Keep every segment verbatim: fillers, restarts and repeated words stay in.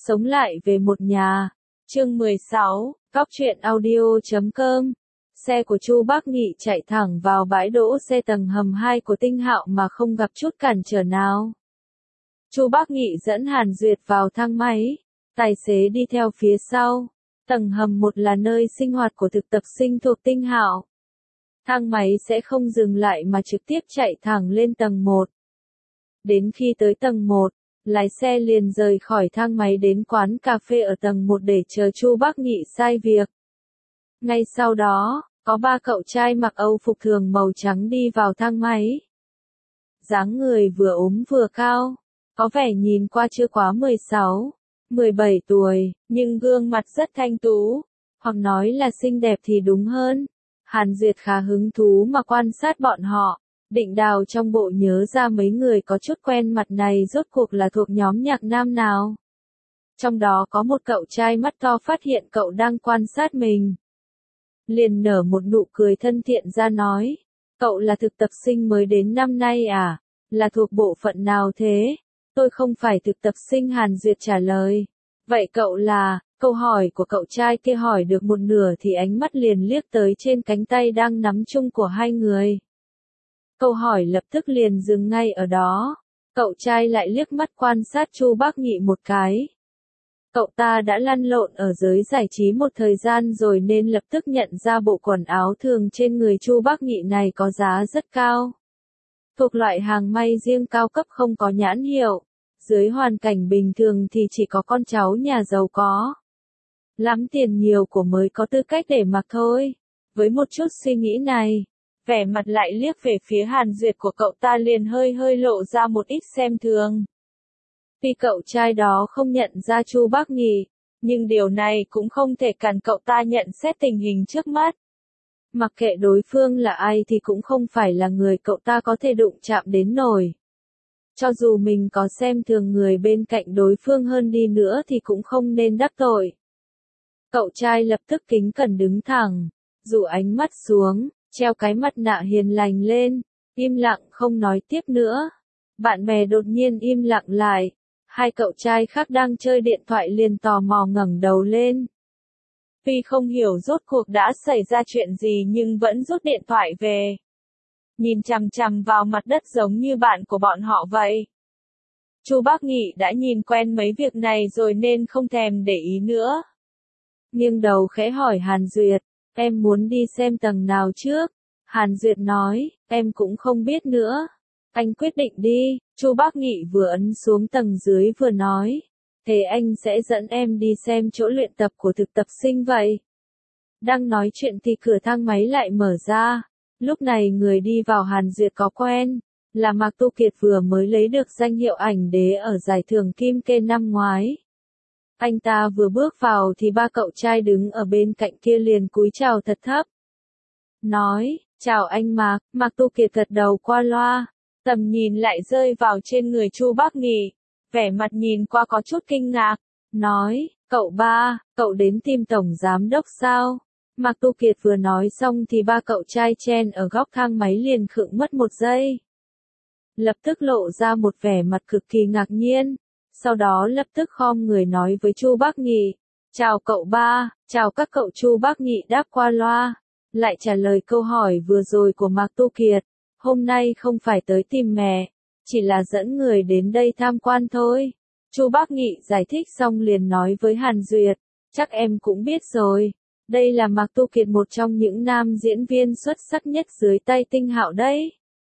Sống lại về một nhà. Chương mười sáu, Cóc truyện audio chấm com. Xe của Chu Bác Nghị chạy thẳng vào bãi đỗ xe tầng hầm hai của Tinh Hạo mà không gặp chút cản trở nào. Chu Bác Nghị dẫn Hàn Duyệt vào thang máy, tài xế đi theo phía sau. Tầng hầm một là nơi sinh hoạt của thực tập sinh thuộc Tinh Hạo. Thang máy sẽ không dừng lại mà trực tiếp chạy thẳng lên tầng một. Đến khi tới tầng một, lái xe liền rời khỏi thang máy đến quán cà phê ở tầng một để chờ Chu Bác Nghị sai việc. Ngay sau đó, có ba cậu trai mặc Âu phục thường màu trắng đi vào thang máy. Dáng người vừa ốm vừa cao, có vẻ nhìn qua chưa quá mười sáu, mười bảy tuổi, nhưng gương mặt rất thanh tú, hoặc nói là xinh đẹp thì đúng hơn. Hàn Duyệt khá hứng thú mà quan sát bọn họ, định đào trong bộ nhớ ra mấy người có chút quen mặt này rốt cuộc là thuộc nhóm nhạc nam nào. Trong đó có một cậu trai mắt to phát hiện cậu đang quan sát mình. Liền nở một nụ cười thân thiện ra nói, cậu là thực tập sinh mới đến năm nay à, là thuộc bộ phận nào thế? Tôi không phải thực tập sinh. Hàn Duyệt trả lời. Vậy cậu là, câu hỏi của cậu trai kia hỏi được một nửa thì ánh mắt liền liếc tới trên cánh tay đang nắm chung của hai người. Câu hỏi lập tức liền dừng ngay ở đó. Cậu trai lại liếc mắt quan sát Chu Bác Nghị một cái. Cậu ta đã lăn lộn ở giới giải trí một thời gian rồi nên lập tức nhận ra bộ quần áo thường trên người Chu Bác Nghị này có giá rất cao. Thuộc loại hàng may riêng cao cấp không có nhãn hiệu. Dưới hoàn cảnh bình thường thì chỉ có con cháu nhà giàu có lắm tiền nhiều của mới có tư cách để mặc thôi. Với một chút suy nghĩ này, vẻ mặt lại liếc về phía Hàn Duyệt của cậu ta liền hơi hơi lộ ra một ít xem thường. Tuy cậu trai đó không nhận ra Chu Bác Nghị, nhưng điều này cũng không thể cản cậu ta nhận xét tình hình trước mắt. Mặc kệ đối phương là ai thì cũng không phải là người cậu ta có thể đụng chạm đến nổi. Cho dù mình có xem thường người bên cạnh đối phương hơn đi nữa thì cũng không nên đắc tội. Cậu trai lập tức kính cẩn đứng thẳng, dụ ánh mắt xuống, treo cái mặt nạ hiền lành lên, im lặng không nói tiếp nữa. Bạn bè đột nhiên im lặng lại, hai cậu trai khác đang chơi điện thoại liền tò mò ngẩng đầu lên. Tuy không hiểu rốt cuộc đã xảy ra chuyện gì nhưng vẫn rút điện thoại về. Nhìn chằm chằm vào mặt đất giống như bạn của bọn họ vậy. Chu Bác Nghị đã nhìn quen mấy việc này rồi nên không thèm để ý nữa. Nghiêng đầu khẽ hỏi Hàn Duyệt, em muốn đi xem tầng nào trước? Hàn Duyệt nói, em cũng không biết nữa. Anh quyết định đi. Chu Bác Nghị vừa ấn xuống tầng dưới vừa nói, thế anh sẽ dẫn em đi xem chỗ luyện tập của thực tập sinh vậy. Đang nói chuyện thì cửa thang máy lại mở ra. Lúc này người đi vào Hàn Duyệt có quen, là Mạc Tu Kiệt vừa mới lấy được danh hiệu ảnh đế ở giải thưởng Kim Kê năm ngoái. Anh ta vừa bước vào thì ba cậu trai đứng ở bên cạnh kia liền cúi chào thật thấp. Nói, chào anh Mạc. Mạc Tu Kiệt gật đầu qua loa, tầm nhìn lại rơi vào trên người Chu Bác Nghị, vẻ mặt nhìn qua có chút kinh ngạc, nói, cậu ba, cậu đến tìm tổng giám đốc sao? Mạc Tu Kiệt vừa nói xong thì ba cậu trai chen ở góc thang máy liền khựng mất một giây. Lập tức lộ ra một vẻ mặt cực kỳ ngạc nhiên, sau đó lập tức khom người nói với Chu Bác Nghị, chào cậu ba, chào các cậu. Chu Bác Nghị đáp qua loa, lại trả lời câu hỏi vừa rồi của Mạc Tu Kiệt, hôm nay không phải tới tìm mẹ, chỉ là dẫn người đến đây tham quan thôi. Chu Bác Nghị giải thích xong liền nói với Hàn Duyệt, chắc em cũng biết rồi. Đây là Mạc Tu Kiệt, một trong những nam diễn viên xuất sắc nhất dưới tay Tinh Hạo đấy.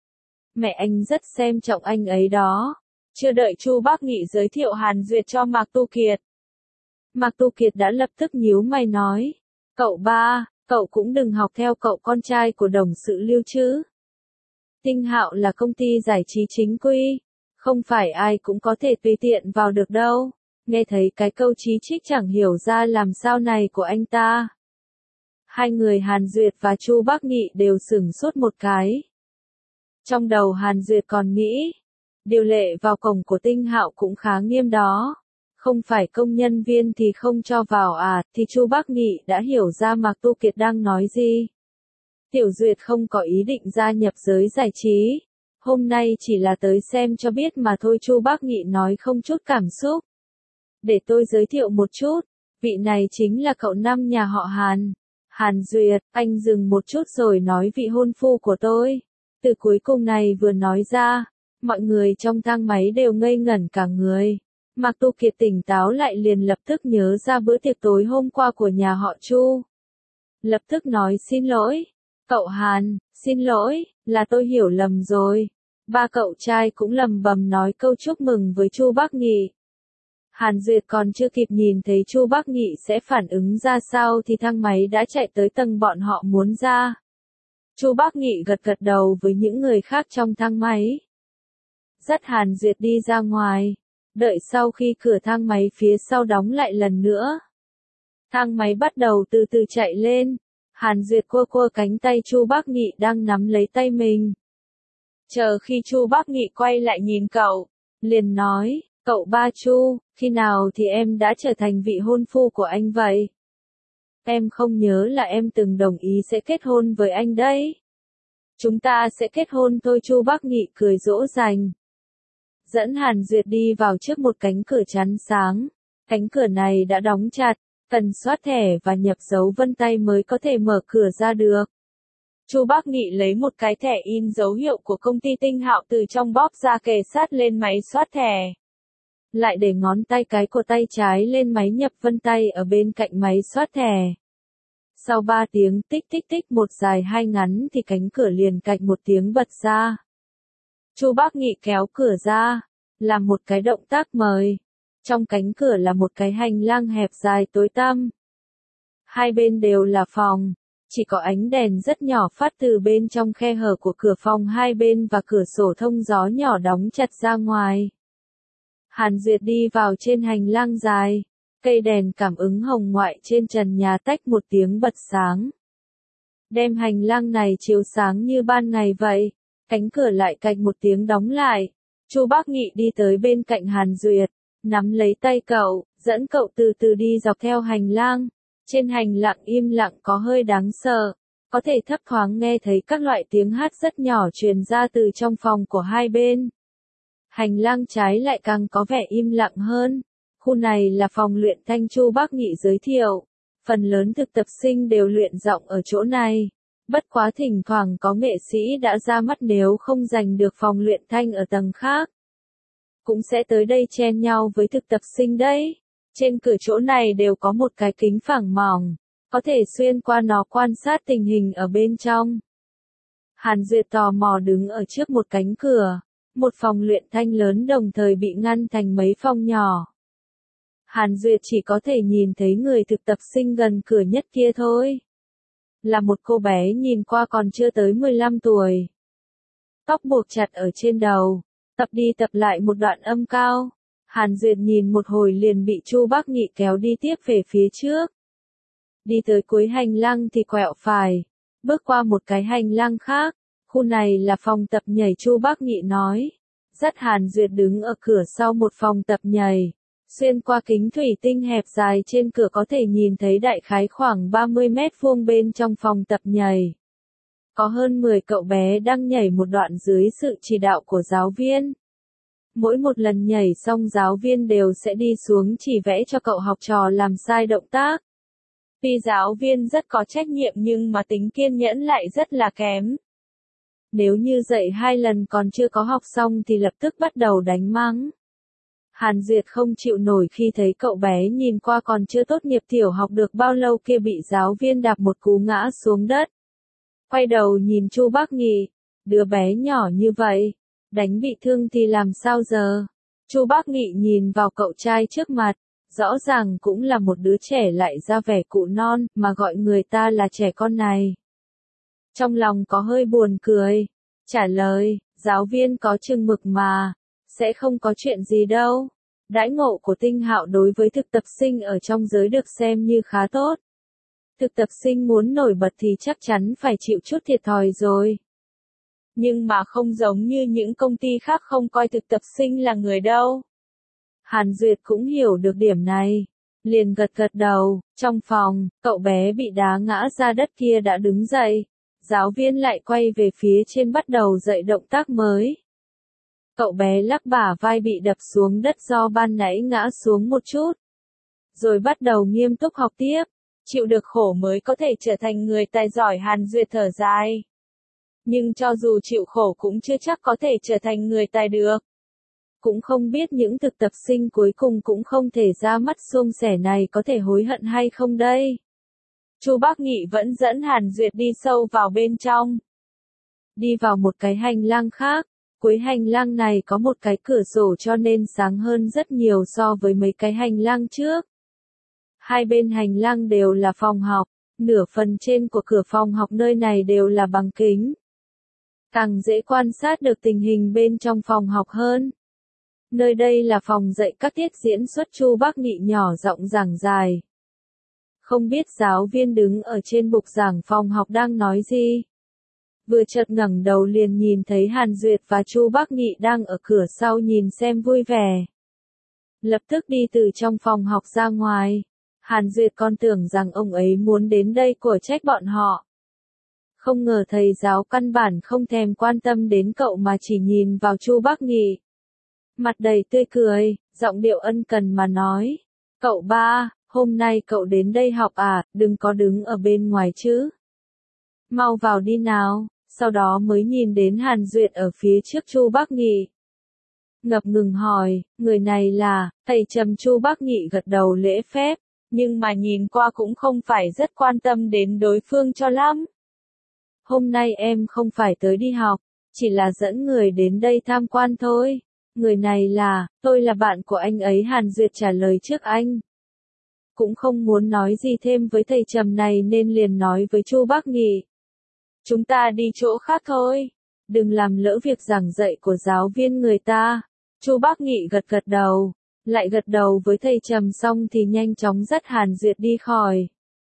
Mẹ anh rất xem trọng anh ấy đó. Chưa đợi Chu Bác Nghị giới thiệu Hàn Duyệt cho Mạc Tu Kiệt, Mạc Tu Kiệt đã lập tức nhíu mày nói, cậu ba, cậu cũng đừng học theo cậu con trai của đồng sự Lưu chứ. Tinh Hạo là công ty giải trí chính quy, không phải ai cũng có thể tùy tiện vào được đâu. Nghe thấy cái câu chí trích chẳng hiểu ra làm sao này của anh ta, hai người Hàn Duyệt và Chu Bác Nghị đều sửng sốt một cái. Trong đầu Hàn Duyệt còn nghĩ, điều lệ vào cổng của Tinh Hạo cũng khá nghiêm đó, không phải công nhân viên thì không cho vào à, thì Chu Bác Nghị đã hiểu ra Mạc Tu Kiệt đang nói gì. Tiểu Duyệt không có ý định gia nhập giới giải trí, hôm nay chỉ là tới xem cho biết mà thôi. Chu Bác Nghị nói không chút cảm xúc. Để tôi giới thiệu một chút, vị này chính là cậu năm nhà họ Hàn. Hàn Duyệt, anh dừng một chút rồi nói vị hôn phu của tôi. Từ cuối cùng này vừa nói ra, mọi người trong thang máy đều ngây ngẩn cả người. Mạc Tu Kiệt tỉnh táo lại liền lập tức nhớ ra bữa tiệc tối hôm qua của nhà họ Chu. Lập tức nói xin lỗi. Cậu Hàn, xin lỗi, là tôi hiểu lầm rồi. Ba cậu trai cũng lầm bầm nói câu chúc mừng với Chu Bắc Nghị. Hàn Duyệt còn chưa kịp nhìn thấy Chu Bắc Nghị sẽ phản ứng ra sao thì thang máy đã chạy tới tầng bọn họ muốn ra. Chu Bắc Nghị gật gật đầu với những người khác trong thang máy. Dắt Hàn Duyệt đi ra ngoài, đợi sau khi cửa thang máy phía sau đóng lại lần nữa. Thang máy bắt đầu từ từ chạy lên, Hàn Duyệt cua cua cánh tay Chu Bắc Nghị đang nắm lấy tay mình. Chờ khi Chu Bắc Nghị quay lại nhìn cậu, liền nói, cậu ba Chu, khi nào thì em đã trở thành vị hôn phu của anh vậy? Em không nhớ là em từng đồng ý sẽ kết hôn với anh đấy. Chúng ta sẽ kết hôn thôi, Chu Bắc Nghị cười dỗ dành. Dẫn Hàn Duyệt đi vào trước một cánh cửa chắn sáng. Cánh cửa này đã đóng chặt, cần soát thẻ và nhập dấu vân tay mới có thể mở cửa ra được. Chu Bắc Nghị lấy một cái thẻ in dấu hiệu của công ty Tinh Hạo từ trong bóp ra kề sát lên máy soát thẻ. Lại để ngón tay cái của tay trái lên máy nhập vân tay ở bên cạnh máy soát thẻ. Sau ba tiếng tích tích tích một dài hai ngắn thì cánh cửa liền cạch một tiếng bật ra. Chu Bắc Nghị kéo cửa ra, làm một cái động tác mời. Trong cánh cửa là một cái hành lang hẹp dài tối tăm. Hai bên đều là phòng, chỉ có ánh đèn rất nhỏ phát từ bên trong khe hở của cửa phòng hai bên và cửa sổ thông gió nhỏ đóng chặt ra ngoài. Hàn Duyệt đi vào trên hành lang dài, cây đèn cảm ứng hồng ngoại trên trần nhà tách một tiếng bật sáng. Đem hành lang này chiếu sáng như ban ngày vậy, cánh cửa lại cạch một tiếng đóng lại. Chu Bắc Nghị đi tới bên cạnh Hàn Duyệt, nắm lấy tay cậu, dẫn cậu từ từ đi dọc theo hành lang. Trên hành lang im lặng có hơi đáng sợ, có thể thấp thoáng nghe thấy các loại tiếng hát rất nhỏ truyền ra từ trong phòng của hai bên. Hành lang trái lại càng có vẻ im lặng hơn. Khu này là phòng luyện thanh Chu Bắc Nghị giới thiệu. Phần lớn thực tập sinh đều luyện giọng ở chỗ này. Bất quá thỉnh thoảng có nghệ sĩ đã ra mắt nếu không giành được phòng luyện thanh ở tầng khác. Cũng sẽ tới đây chen nhau với thực tập sinh đấy. Trên cửa chỗ này đều có một cái kính phẳng mỏng, có thể xuyên qua nó quan sát tình hình ở bên trong. Hàn Duyệt tò mò đứng ở trước một cánh cửa, một phòng luyện thanh lớn đồng thời bị ngăn thành mấy phòng nhỏ. Hàn Duyệt chỉ có thể nhìn thấy người thực tập sinh gần cửa nhất kia thôi. Là một cô bé nhìn qua còn chưa tới mười lăm tuổi. Tóc buộc chặt ở trên đầu, tập đi tập lại một đoạn âm cao. Hàn Duyệt nhìn một hồi liền bị Chu Bắc Nghị kéo đi tiếp về phía trước. Đi tới cuối hành lang thì quẹo phải, bước qua một cái hành lang khác, khu này là phòng tập nhảy Chu Bắc Nghị nói. Dắt Hàn Duyệt đứng ở cửa sau một phòng tập nhảy, xuyên qua kính thủy tinh hẹp dài trên cửa có thể nhìn thấy đại khái khoảng ba mươi mét vuông bên trong phòng tập nhảy. Có hơn mười cậu bé đang nhảy một đoạn dưới sự chỉ đạo của giáo viên. Mỗi một lần nhảy xong giáo viên đều sẽ đi xuống chỉ vẽ cho cậu học trò làm sai động tác. Tuy giáo viên rất có trách nhiệm nhưng mà tính kiên nhẫn lại rất là kém. Nếu như dạy hai lần còn chưa có học xong thì lập tức bắt đầu đánh mắng. Hàn Duyệt không chịu nổi khi thấy cậu bé nhìn qua còn chưa tốt nghiệp tiểu học được bao lâu kia bị giáo viên đạp một cú ngã xuống đất. Quay đầu nhìn Chu Bắc Nghị, đứa bé nhỏ như vậy, đánh bị thương thì làm sao giờ? Chu Bắc Nghị nhìn vào cậu trai trước mặt, rõ ràng cũng là một đứa trẻ lại ra vẻ cụ non, mà gọi người ta là trẻ con này. Trong lòng có hơi buồn cười, trả lời, giáo viên có chừng mực mà, sẽ không có chuyện gì đâu. Đãi ngộ của Tinh Hạo đối với thực tập sinh ở trong giới được xem như khá tốt. Thực tập sinh muốn nổi bật thì chắc chắn phải chịu chút thiệt thòi rồi. Nhưng mà không giống như những công ty khác không coi thực tập sinh là người đâu. Hàn Duyệt cũng hiểu được điểm này. Liền gật gật đầu, trong phòng, cậu bé bị đá ngã ra đất kia đã đứng dậy. Giáo viên lại quay về phía trên bắt đầu dạy động tác mới. Cậu bé lắc bả vai bị đập xuống đất do ban nãy ngã xuống một chút. Rồi bắt đầu nghiêm túc học tiếp. Chịu được khổ mới có thể trở thành người tài giỏi. Hàn Duyệt thở dài. Nhưng cho dù chịu khổ cũng chưa chắc có thể trở thành người tài được. Cũng không biết những thực tập sinh cuối cùng cũng không thể ra mắt suông sẻ này có thể hối hận hay không đây. Chu Bác Nghị vẫn dẫn Hàn Duyệt đi sâu vào bên trong. Đi vào một cái hành lang khác. Cuối hành lang này có một cái cửa sổ cho nên sáng hơn rất nhiều so với mấy cái hành lang trước. Hai bên hành lang đều là phòng học, nửa phần trên của cửa phòng học nơi này đều là bằng kính. Càng dễ quan sát được tình hình bên trong phòng học hơn. Nơi đây là phòng dạy các tiết diễn xuất. Chu Bác Nghị nhỏ giọng giảng dài. Không biết giáo viên đứng ở trên bục giảng phòng học đang nói gì. Vừa chợt ngẩng đầu liền nhìn thấy Hàn Duyệt và Chu Bác Nghị đang ở cửa sau nhìn xem vui vẻ. Lập tức đi từ trong phòng học ra ngoài. Hàn Duyệt còn tưởng rằng ông ấy muốn đến đây của trách bọn họ. Không ngờ thầy giáo căn bản không thèm quan tâm đến cậu mà chỉ nhìn vào Chu Bác Nghị. Mặt đầy tươi cười, giọng điệu ân cần mà nói. Cậu ba, hôm nay cậu đến đây học à, đừng có đứng ở bên ngoài chứ. Mau vào đi nào, sau đó mới nhìn đến Hàn Duyệt ở phía trước Chu Bác Nghị. Ngập ngừng hỏi, người này là, thầy Trầm. Chu Bác Nghị gật đầu lễ phép, nhưng mà nhìn qua cũng không phải rất quan tâm đến đối phương cho lắm. Hôm nay em không phải tới đi học, chỉ là dẫn người đến đây tham quan thôi. Người này là, tôi là bạn của anh ấy. Hàn Duyệt trả lời trước anh. Cũng không muốn nói gì thêm với thầy Trầm này nên liền nói với Chu Bác Nghị. Chúng ta đi chỗ khác thôi, đừng làm lỡ việc giảng dạy của giáo viên người ta. Chu Bác Nghị gật gật đầu, lại gật đầu với thầy Trầm xong thì nhanh chóng dắt Hàn Duyệt đi khỏi.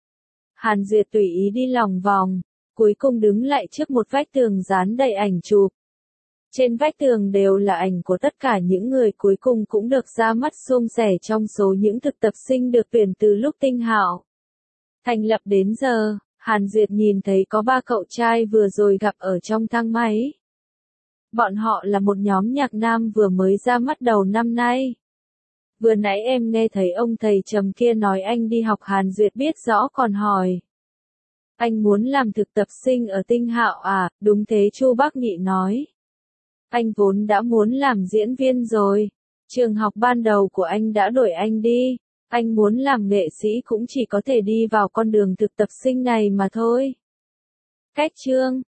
Hàn Duyệt tùy ý đi lòng vòng, cuối cùng đứng lại trước một vách tường dán đầy ảnh chụp. Trên vách tường đều là ảnh của tất cả những người cuối cùng cũng được ra mắt suông sẻ trong số những thực tập sinh được tuyển từ lúc Tinh Hạo thành lập đến giờ. Hàn Duyệt nhìn thấy có ba cậu trai vừa rồi gặp ở trong thang máy. Bọn họ là một nhóm nhạc nam vừa mới ra mắt đầu năm nay. Vừa nãy em nghe thấy ông thầy Trầm kia nói anh đi học. Hàn Duyệt biết rõ còn hỏi. Anh muốn làm thực tập sinh ở Tinh Hạo à? Đúng thế, Chu Bác Nghị nói. Anh vốn đã muốn làm diễn viên rồi. Trường học ban đầu của anh đã đuổi anh đi. Anh muốn làm nghệ sĩ cũng chỉ có thể đi vào con đường thực tập sinh này mà thôi. Cách chương